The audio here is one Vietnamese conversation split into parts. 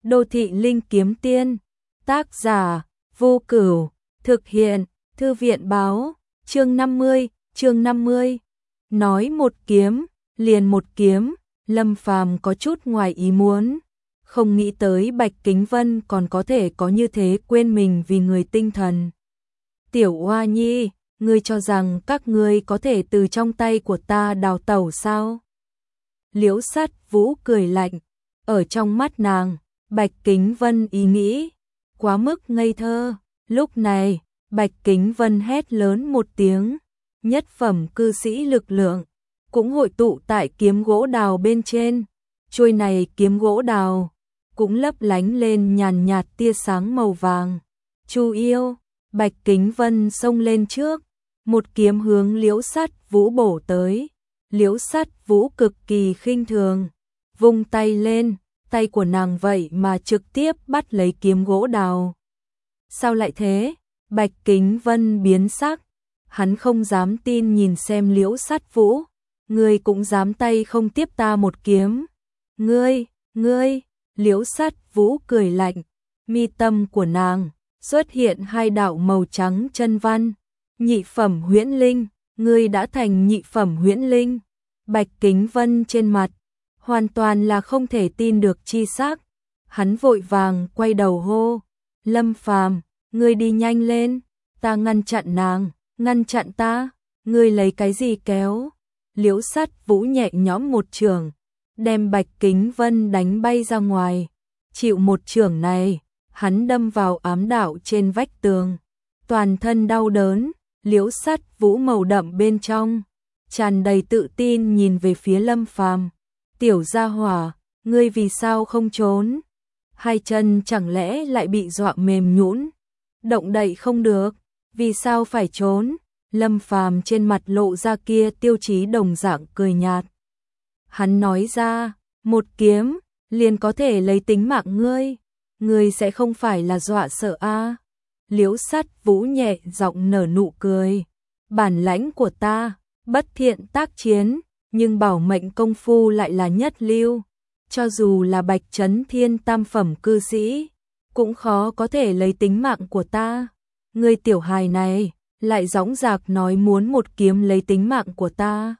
Đô thị linh kiếm tiên. Tác giả Vô Cửu. Thực hiện Thư viện báo. Chương 50. Nói một kiếm, liền một kiếm. Lâm Phàm có chút ngoài ý muốn. Không nghĩ tới Bạch Kính Vân còn có thể có như thế quên mình vì người tinh thần. Tiểu Oa Nhi, ngươi cho rằng các ngươi có thể từ trong tay của ta đào tẩu sao? Liễu Sắt Vũ cười lạnh. Ở trong mắt nàng, Bạch Kính Vân ý nghĩ quá mức ngây thơ. Lúc này, Bạch Kính Vân hét lớn một tiếng, nhất phẩm cư sĩ lực lượng cũng hội tụ tại kiếm gỗ đào bên trên. Chuôi này kiếm gỗ đào cũng lấp lánh lên nhàn nhạt tia sáng màu vàng. Chu yêu, Bạch Kính Vân xông lên trước, một kiếm hướng Liễu Sắt Vũ bổ tới. Liễu Sắt Vũ cực kỳ khinh thường, vung tay lên, tay của nàng vậy mà trực tiếp bắt lấy kiếm gỗ đào. Sao lại thế? Bạch Kính Vân biến sắc, hắn không dám tin nhìn xem Liễu Sắt Vũ. Ngươi cũng dám tay không tiếp ta một kiếm? Ngươi, Liễu Sắt Vũ cười lạnh, mi tâm của nàng xuất hiện hai đạo màu trắng chân văn. Nhị phẩm huyễn linh, ngươi đã thành nhị phẩm huyễn linh. Bạch Kính Vân trên mặt hoàn toàn là không thể tin được chi sắc. Hắn vội vàng quay đầu hô, Lâm Phàm, ngươi đi nhanh lên, ta ngăn chặn nàng. Ngăn chặn ta? Ngươi lấy cái gì kéo? Liễu Sắt Vũ nhẹ nhõm một chưởng, đem Bạch Kính Vân đánh bay ra ngoài. Chịu một chưởng này, hắn đâm vào ám đạo trên vách tường, toàn thân đau đớn. Liễu Sắt Vũ màu đậm bên trong tràn đầy tự tin nhìn về phía Lâm Phàm. Tiểu gia hỏa, ngươi vì sao không trốn? Hai chân chẳng lẽ lại bị dọa mềm nhũn, động đậy không được? Vì sao phải trốn? Lâm Phàm trên mặt lộ ra kia tiêu chí đồng dạng cười nhạt. Hắn nói ra, một kiếm liền có thể lấy tính mạng ngươi, ngươi sẽ không phải là dọa sợ a? Liễu Sắt Vũ nhẹ giọng nở nụ cười, bản lãnh của ta, bất thiện tác chiến, nhưng bảo mệnh công phu lại là nhất lưu. Cho dù là Bạch Chấn Thiên tam phẩm cư sĩ, cũng khó có thể lấy tính mạng của ta. Ngươi tiểu hài này, lại dõng dạc nói muốn một kiếm lấy tính mạng của ta.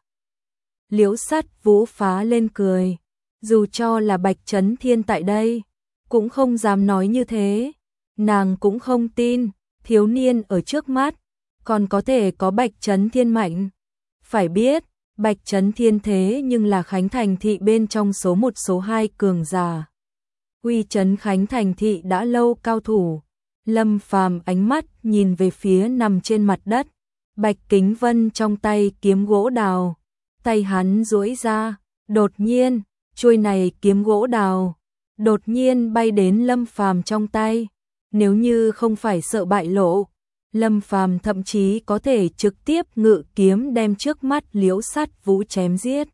Liễu Sắt Vũ phá lên cười, dù cho là Bạch Chấn Thiên tại đây, cũng không dám nói như thế. Nàng cũng không tin, thiếu niên ở trước mắt, còn có thể có Bạch Chấn Thiên mạnh. Phải biết, Bạch Chấn Thiên thế nhưng là Khánh Thành Thị bên trong số 1 số 2 cường giả. Uy chấn Khánh Thành Thị đã lâu cao thủ. Lâm Phàm ánh mắt nhìn về phía nằm trên mặt đất, Bạch Kính Vân trong tay kiếm gỗ đào. Tay hắn duỗi ra, đột nhiên, chuôi này kiếm gỗ đào đột nhiên bay đến Lâm Phàm trong tay. Nếu như không phải sợ bại lộ, Lâm Phàm thậm chí có thể trực tiếp ngự kiếm đem trước mắt Liễu Sắt Vũ chém giết.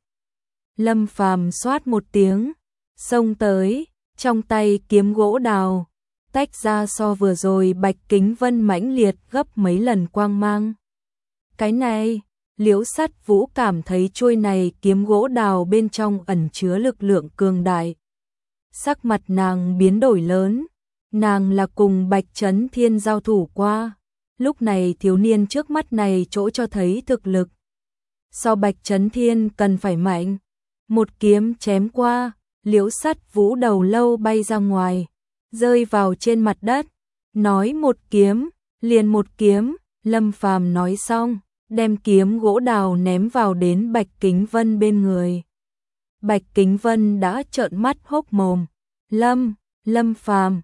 Lâm Phàm xoát một tiếng, xông tới, trong tay kiếm gỗ đào tách ra so vừa rồi Bạch Kính Vân mãnh liệt gấp mấy lần quang mang. Cái này, Liễu Sắt Vũ cảm thấy chuôi này kiếm gỗ đào bên trong ẩn chứa lực lượng cường đại. Sắc mặt nàng biến đổi lớn, nàng là cùng Bạch Chấn Thiên giao thủ qua. Lúc này thiếu niên trước mắt này chỗ cho thấy thực lực so Bạch Chấn Thiên cần phải mạnh. Một kiếm chém qua, Liễu Sắt Vũ đầu lâu bay ra ngoài, rơi vào trên mặt đất. Nói một kiếm, liền một kiếm. Lâm Phàm nói xong, đem kiếm gỗ đào ném vào đến Bạch Kính Vân bên người. Bạch Kính Vân đã trợn mắt hốc mồm. Lâm Phàm,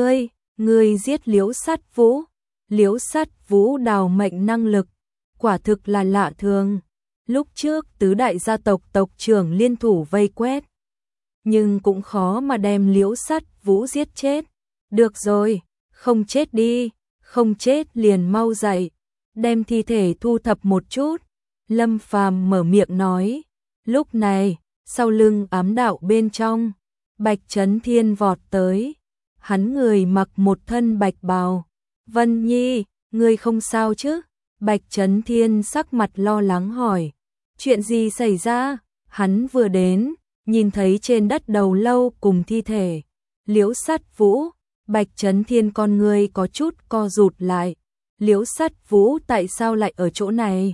ngươi giết Liễu Sắt Vũ. Liễu Sắt Vũ đào mệnh năng lực, quả thực là lạ thường. Lúc trước tứ đại gia tộc tộc trưởng liên thủ vây quét, nhưng cũng khó mà đem Liễu Sắt Vũ giết chết. Được rồi, không chết đi, không chết liền mau dậy, đem thi thể thu thập một chút. Lâm Phàm mở miệng nói. Lúc này, sau lưng ám đạo bên trong, Bạch Chấn Thiên vọt tới. Hắn người mặc một thân bạch bào. Vân Nhi, ngươi không sao chứ? Bạch Chấn Thiên sắc mặt lo lắng hỏi. Chuyện gì xảy ra? Hắn vừa đến, nhìn thấy trên đất đầu lâu cùng thi thể, Liễu Sắt Vũ, Bạch Chấn Thiên con ngươi có chút co rụt lại. Liễu Sắt Vũ tại sao lại ở chỗ này?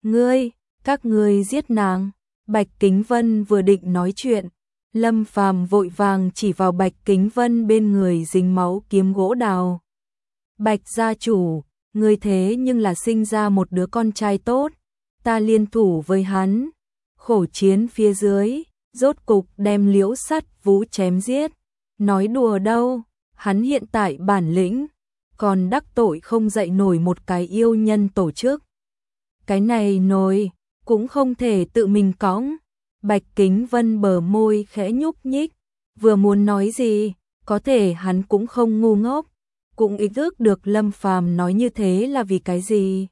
Các ngươi giết nàng. Bạch Kính Vân vừa định nói chuyện, Lâm Phàm vội vàng chỉ vào Bạch Kính Vân bên người dính máu kiếm gỗ đào. Bạch gia chủ, ngươi thế nhưng là sinh ra một đứa con trai tốt, ta liên thủ với hắn, khổ chiến phía dưới, rốt cục đem Liễu Sắt Vũ chém giết. Nói đùa đâu, hắn hiện tại bản lĩnh, còn đắc tội không dậy nổi một cái yêu nhân tổ chức. Cái này nổi, cũng không thể tự mình cõng. Bạch Kính Vân bờ môi khẽ nhúc nhích, vừa muốn nói gì, có thể hắn cũng không ngu ngốc, cũng ý thức được Lâm Phàm nói như thế là vì cái gì.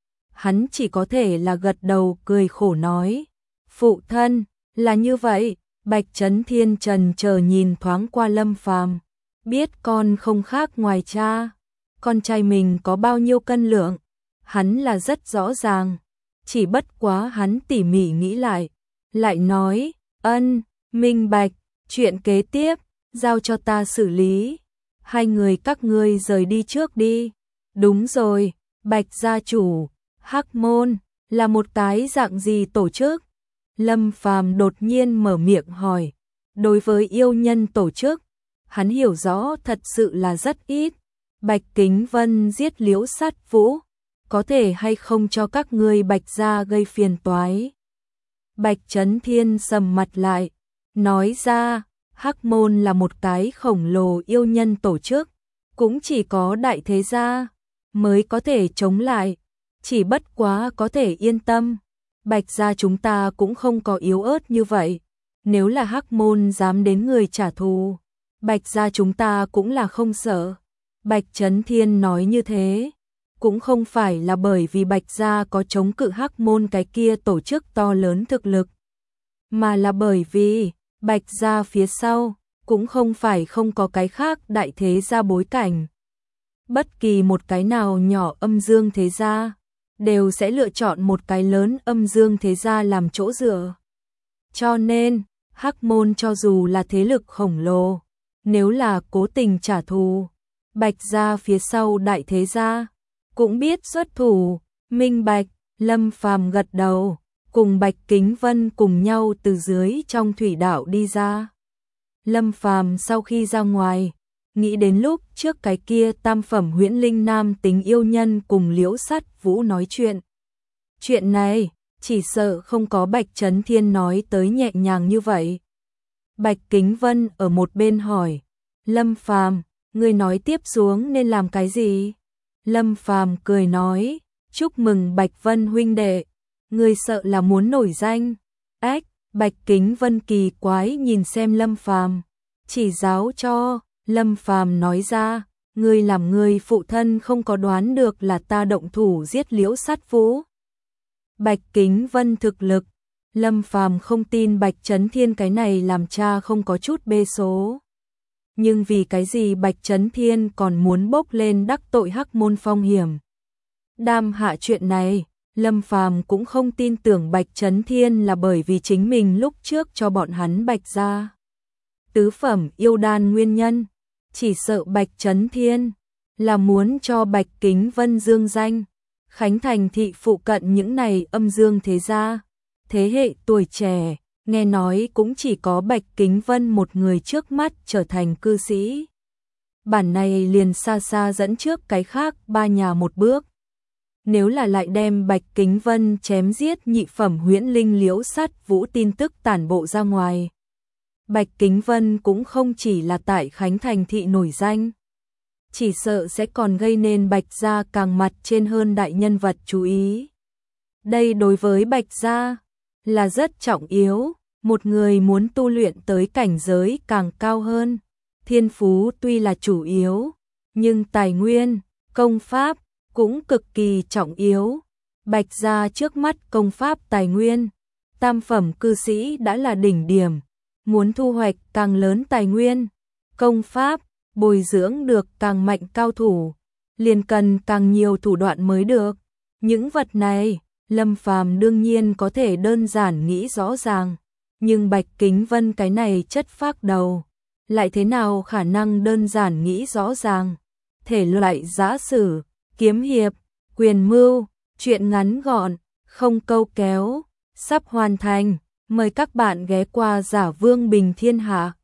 Hắn chỉ có thể là gật đầu cười khổ nói, phụ thân, là như vậy. Bạch Chấn Thiên trần chờ nhìn thoáng qua Lâm Phàm, biết con không khác ngoài cha, con trai mình có bao nhiêu cân lượng, hắn là rất rõ ràng, chỉ bất quá hắn tỉ mỉ nghĩ lại nói, minh bạch, chuyện kế tiếp, giao cho ta xử lý, hai người các ngươi rời đi trước đi. Đúng rồi, Bạch gia chủ, Hắc Môn, là một cái dạng gì tổ chức? Lâm Phàm đột nhiên mở miệng hỏi, đối với yêu nhân tổ chức, hắn hiểu rõ thật sự là rất ít. Bạch Kính Vân giết Liễu Sắt Vũ, có thể hay không cho các ngươi Bạch gia gây phiền toái? Bạch Chấn Thiên sầm mặt lại, nói ra, Hắc Môn là một cái khổng lồ yêu nhân tổ chức, cũng chỉ có đại thế gia mới có thể chống lại, chỉ bất quá có thể yên tâm, Bạch gia chúng ta cũng không có yếu ớt như vậy, nếu là Hắc Môn dám đến người trả thù, Bạch gia chúng ta cũng là không sợ. Bạch Chấn Thiên nói như thế, cũng không phải là bởi vì Bạch gia có chống cự Hắc Môn cái kia tổ chức to lớn thực lực, mà là bởi vì Bạch gia phía sau cũng không phải không có cái khác đại thế gia bối cảnh. Bất kỳ một cái nào nhỏ âm dương thế gia đều sẽ lựa chọn một cái lớn âm dương thế gia làm chỗ dựa. Cho nên, Hắc Môn cho dù là thế lực khổng lồ, nếu là cố tình trả thù, Bạch gia phía sau đại thế gia cũng biết xuất thủ. Minh bạch. Lâm Phàm gật đầu, cùng Bạch Kính Vân cùng nhau từ dưới trong thủy đạo đi ra. Lâm Phàm sau khi ra ngoài, nghĩ đến lúc trước cái kia tam phẩm huyễn linh nam tính yêu nhân cùng Liễu Sắt Vũ nói chuyện. Chuyện này, chỉ sợ không có Bạch Chấn Thiên nói tới nhẹ nhàng như vậy. Bạch Kính Vân ở một bên hỏi, Lâm Phàm, ngươi nói tiếp xuống nên làm cái gì? Lâm Phàm cười nói, chúc mừng Bạch Vân huynh đệ, ngươi sợ là muốn nổi danh. Ách, Bạch Kính Vân kỳ quái nhìn xem Lâm Phàm, chỉ giáo cho. Lâm Phàm nói ra, ngươi làm người phụ thân không có đoán được là ta động thủ giết Liễu Sắt Vũ. Bạch Kính Vân thực lực, Lâm Phàm không tin Bạch Chấn Thiên cái này làm cha không có chút bê số. Nhưng vì cái gì Bạch Chấn Thiên còn muốn bốc lên đắc tội Hắc Môn phong hiểm? Đam hạ chuyện này, Lâm Phàm cũng không tin tưởng Bạch Chấn Thiên là bởi vì chính mình lúc trước cho bọn hắn Bạch gia tứ phẩm yêu đan nguyên nhân, chỉ sợ Bạch Chấn Thiên là muốn cho Bạch Kính Vân dương danh, Khánh Thành thị phụ cận những này âm dương thế gia, thế hệ tuổi trẻ, nghe nói cũng chỉ có Bạch Kính Vân một người trước mắt trở thành cư sĩ. Bản này liền xa xa dẫn trước cái khác ba nhà một bước. Nếu là lại đem Bạch Kính Vân chém giết nhị phẩm huyễn linh Liễu Sắt Vũ tin tức tản bộ ra ngoài, Bạch Kính Vân cũng không chỉ là tại Khánh Thành thị nổi danh, chỉ sợ sẽ còn gây nên Bạch gia càng mặt trên hơn đại nhân vật chú ý. Đây đối với Bạch gia là rất trọng yếu, một người muốn tu luyện tới cảnh giới càng cao hơn, thiên phú tuy là chủ yếu, nhưng tài nguyên, công pháp cũng cực kỳ trọng yếu. Bạch gia trước mắt công pháp tài nguyên, tam phẩm cư sĩ đã là đỉnh điểm, muốn thu hoạch càng lớn tài nguyên, công pháp, bồi dưỡng được càng mạnh cao thủ, liền cần càng nhiều thủ đoạn mới được. Những vật này, Lâm Phàm đương nhiên có thể đơn giản nghĩ rõ ràng, nhưng Bạch Kính Vân cái này chất phác đầu, lại thế nào khả năng đơn giản nghĩ rõ ràng. Thể loại giã sử, kiếm hiệp, quyền mưu, truyện ngắn gọn, không câu kéo, sắp hoàn thành. Mời các bạn ghé qua Giả Vương Bình Thiên Hạ.